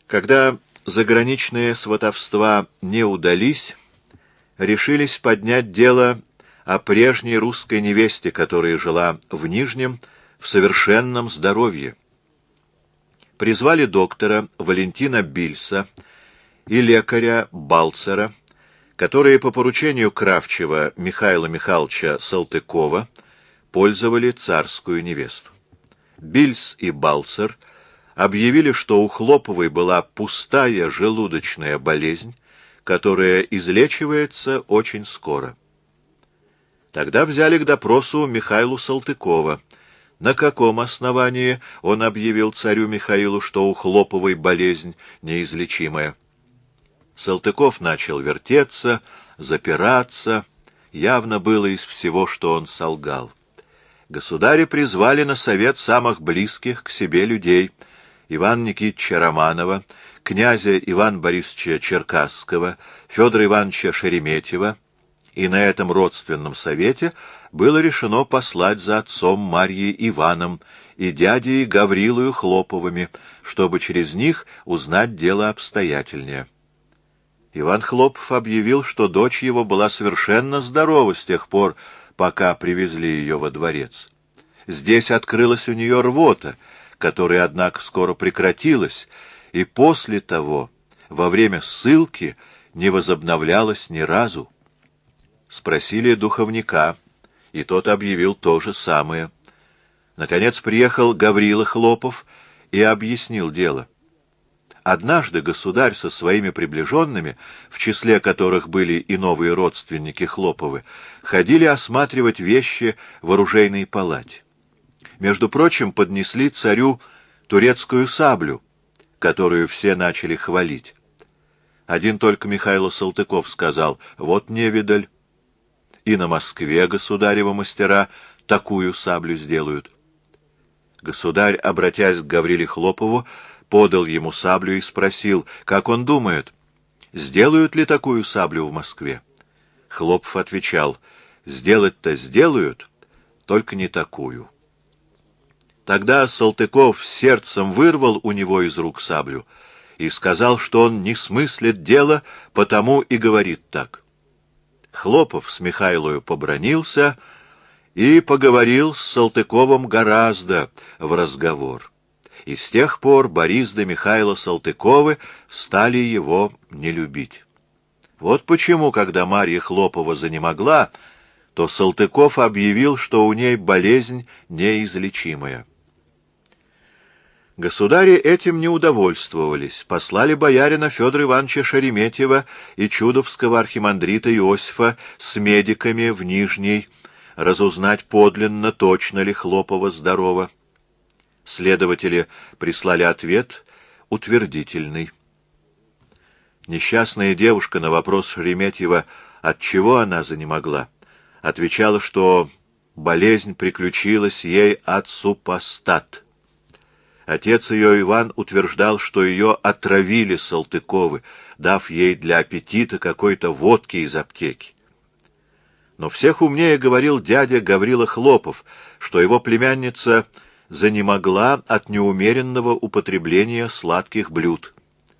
Когда заграничные сватовства не удались, решились поднять дело о прежней русской невесте, которая жила в Нижнем в совершенном здоровье. Призвали доктора Валентина Бильса и лекаря Балцера, которые по поручению Кравчева Михаила Михайловича Салтыкова пользовали царскую невесту. Бильс и Балцер объявили, что у Хлоповой была пустая желудочная болезнь, которая излечивается очень скоро. Тогда взяли к допросу Михаилу Салтыкова. На каком основании он объявил царю Михаилу, что у Хлоповой болезнь неизлечимая? Салтыков начал вертеться, запираться. Явно было из всего, что он солгал. Государя призвали на совет самых близких к себе людей: Ивана Никитича Романова, князя Ивана Борисовича Черкасского, Федора Ивановича Шереметьева, и на этом родственном совете было решено послать за отцом Марьей Иваном и дядей Гаврилою Хлоповыми, чтобы через них узнать дело обстоятельнее. Иван Хлопов объявил, что дочь его была совершенно здорова с тех пор, пока привезли ее во дворец. Здесь открылась у нее рвота, которая, однако, скоро прекратилась, и после того, во время ссылки, не возобновлялась ни разу. Спросили духовника, и тот объявил то же самое. Наконец приехал Гаврила Хлопов и объяснил дело. Однажды государь со своими приближенными, в числе которых были и новые родственники Хлоповы, ходили осматривать вещи в оружейной палате. Между прочим, поднесли царю турецкую саблю, которую все начали хвалить. Один только Михаил Салтыков сказал: «Вот невидаль, и на Москве государева мастера такую саблю сделают». Государь, обратясь к Гавриле Хлопову, подал ему саблю и спросил, как он думает, сделают ли такую саблю в Москве. Хлопов отвечал: «Сделать-то сделают, только не такую». Тогда Салтыков сердцем вырвал у него из рук саблю и сказал, что он не смыслит дела, потому и говорит так. Хлопов с Михайлою побранился и поговорил с Салтыковым гораздо в разговор. И с тех пор Борис да Михайло Салтыковы стали его не любить. Вот почему, когда Марья Хлопова занемогла, то Салтыков объявил, что у ней болезнь неизлечимая. Государи этим не удовольствовались, послали боярина Федора Ивановича Шереметьева и чудовского архимандрита Иосифа с медиками в Нижний разузнать подлинно, точно ли Хлопова здорова. Следователи прислали ответ утвердительный. Несчастная девушка на вопрос Шереметьева, отчего она занемогла, отвечала, что болезнь приключилась ей от супостат. Отец ее, Иван, утверждал, что ее отравили Салтыковы, дав ей для аппетита какой-то водки из аптеки. Но всех умнее говорил дядя Гаврила Хлопов, что его племянница занемогла от неумеренного употребления сладких блюд.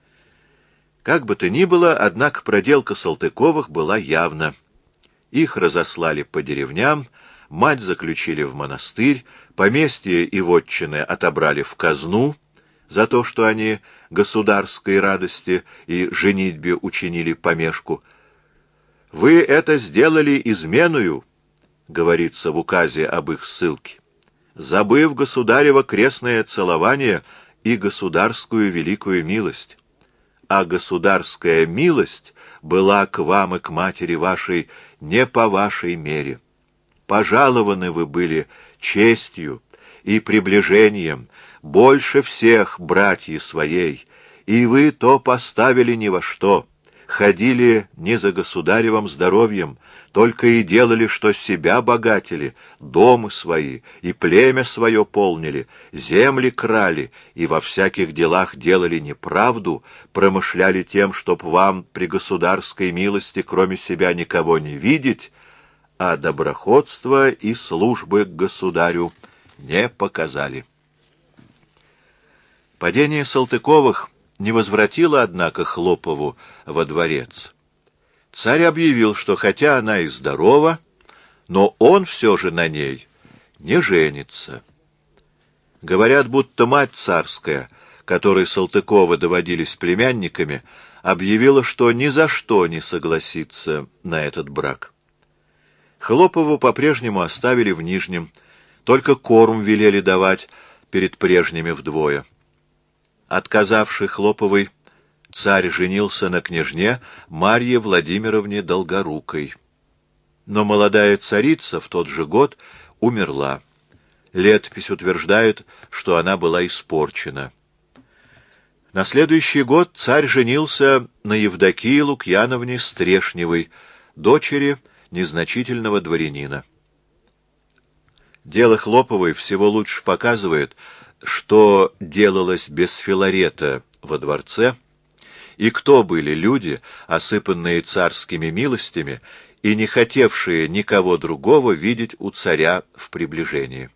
Как бы то ни было, однако проделка Салтыковых была явна. Их разослали по деревням, мать заключили в монастырь, поместье и вотчины отобрали в казну за то, что они государской радости и женитьбе учинили помешку. «Вы это сделали изменою», — говорится в указе об их ссылке, «забыв государево крестное целование и государскую великую милость. А государская милость была к вам и к матери вашей не по вашей мере. Пожалованы вы были честью и приближением больше всех братьев своей, и вы то поставили ни во что, ходили не за государевым здоровьем, только и делали, что себя богатили, дома свои и племя свое полнили, земли крали и во всяких делах делали неправду, промышляли тем, чтоб вам при государской милости кроме себя никого не видеть, а доброходства и службы к государю не показали. Падение Салтыковых не возвратила, однако, Хлопову во дворец, царь объявил, что хотя она и здорова, но он все же на ней не женится. Говорят, будто мать царская, которой Салтыкова доводились племянниками, объявила, что ни за что не согласится на этот брак. Хлопову по-прежнему оставили в Нижнем, только корм велели давать перед прежними вдвое. Отказавший Хлоповой, царь женился на княжне Марье Владимировне Долгорукой. Но молодая царица в тот же год умерла. Летопись утверждает, что она была испорчена. На следующий год царь женился на Евдокии Лукьяновне Стрешневой, дочери незначительного дворянина. Дело Хлоповой всего лучше показывает, что делалось без Филарета во дворце, и кто были люди, осыпанные царскими милостями и не хотевшие никого другого видеть у царя в приближении.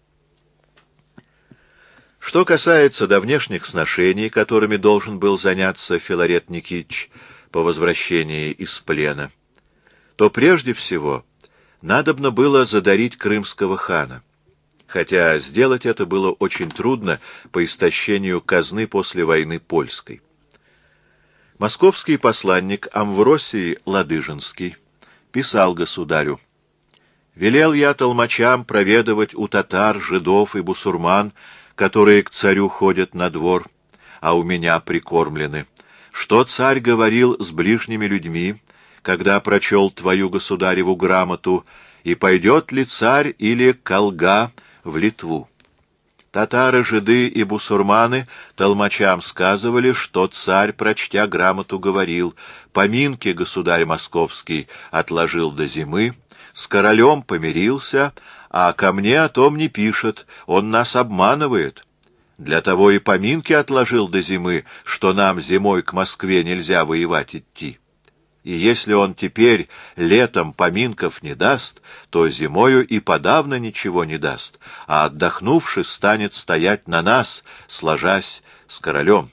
Что касается до внешних сношений, которыми должен был заняться Филарет Никитич по возвращении из плена, то прежде всего надобно было задарить крымского хана, хотя сделать это было очень трудно по истощению казны после войны польской. Московский посланник Амвросий Ладыжинский писал государю: «Велел я толмачам проведывать у татар, жидов и бусурман, которые к царю ходят на двор, а у меня прикормлены, что царь говорил с ближними людьми, когда прочел твою государеву грамоту, и пойдет ли царь или колга в Литву. Татары, жиды и бусурманы толмачам сказывали, что царь, прочтя грамоту, говорил: поминки государь московский отложил до зимы, с королем помирился, а ко мне о том не пишет, он нас обманывает. Для того и поминки отложил до зимы, что нам зимой к Москве нельзя воевать идти. И если он теперь летом поминков не даст, то зимою и подавно ничего не даст, а отдохнувши станет стоять на нас, сложась с королем».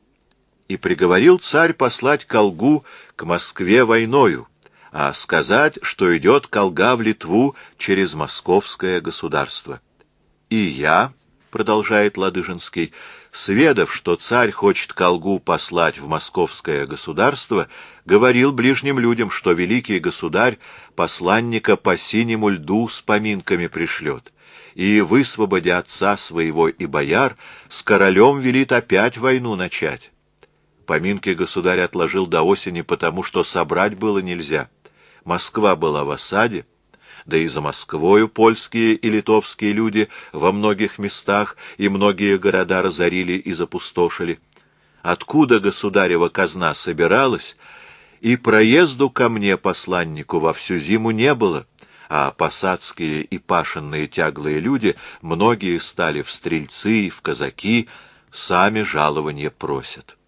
И приговорил царь послать колгу к Москве войною, а сказать, что идет колга в Литву через московское государство. «И я, — продолжает Ладыжинский, — сведав, что царь хочет колгу послать в московское государство, говорил ближним людям, что великий государь посланника по синему льду с поминками пришлет, и, высвободя отца своего и бояр, с королем велит опять войну начать. Поминки государь отложил до осени, потому что собрать было нельзя. Москва была в осаде, да и за Москвою польские и литовские люди во многих местах и многие города разорили и запустошили. Откуда государева казна собиралась, и проезду ко мне, посланнику, во всю зиму не было, а посадские и пашенные тяглые люди, многие стали в стрельцы и в казаки, сами жалования просят».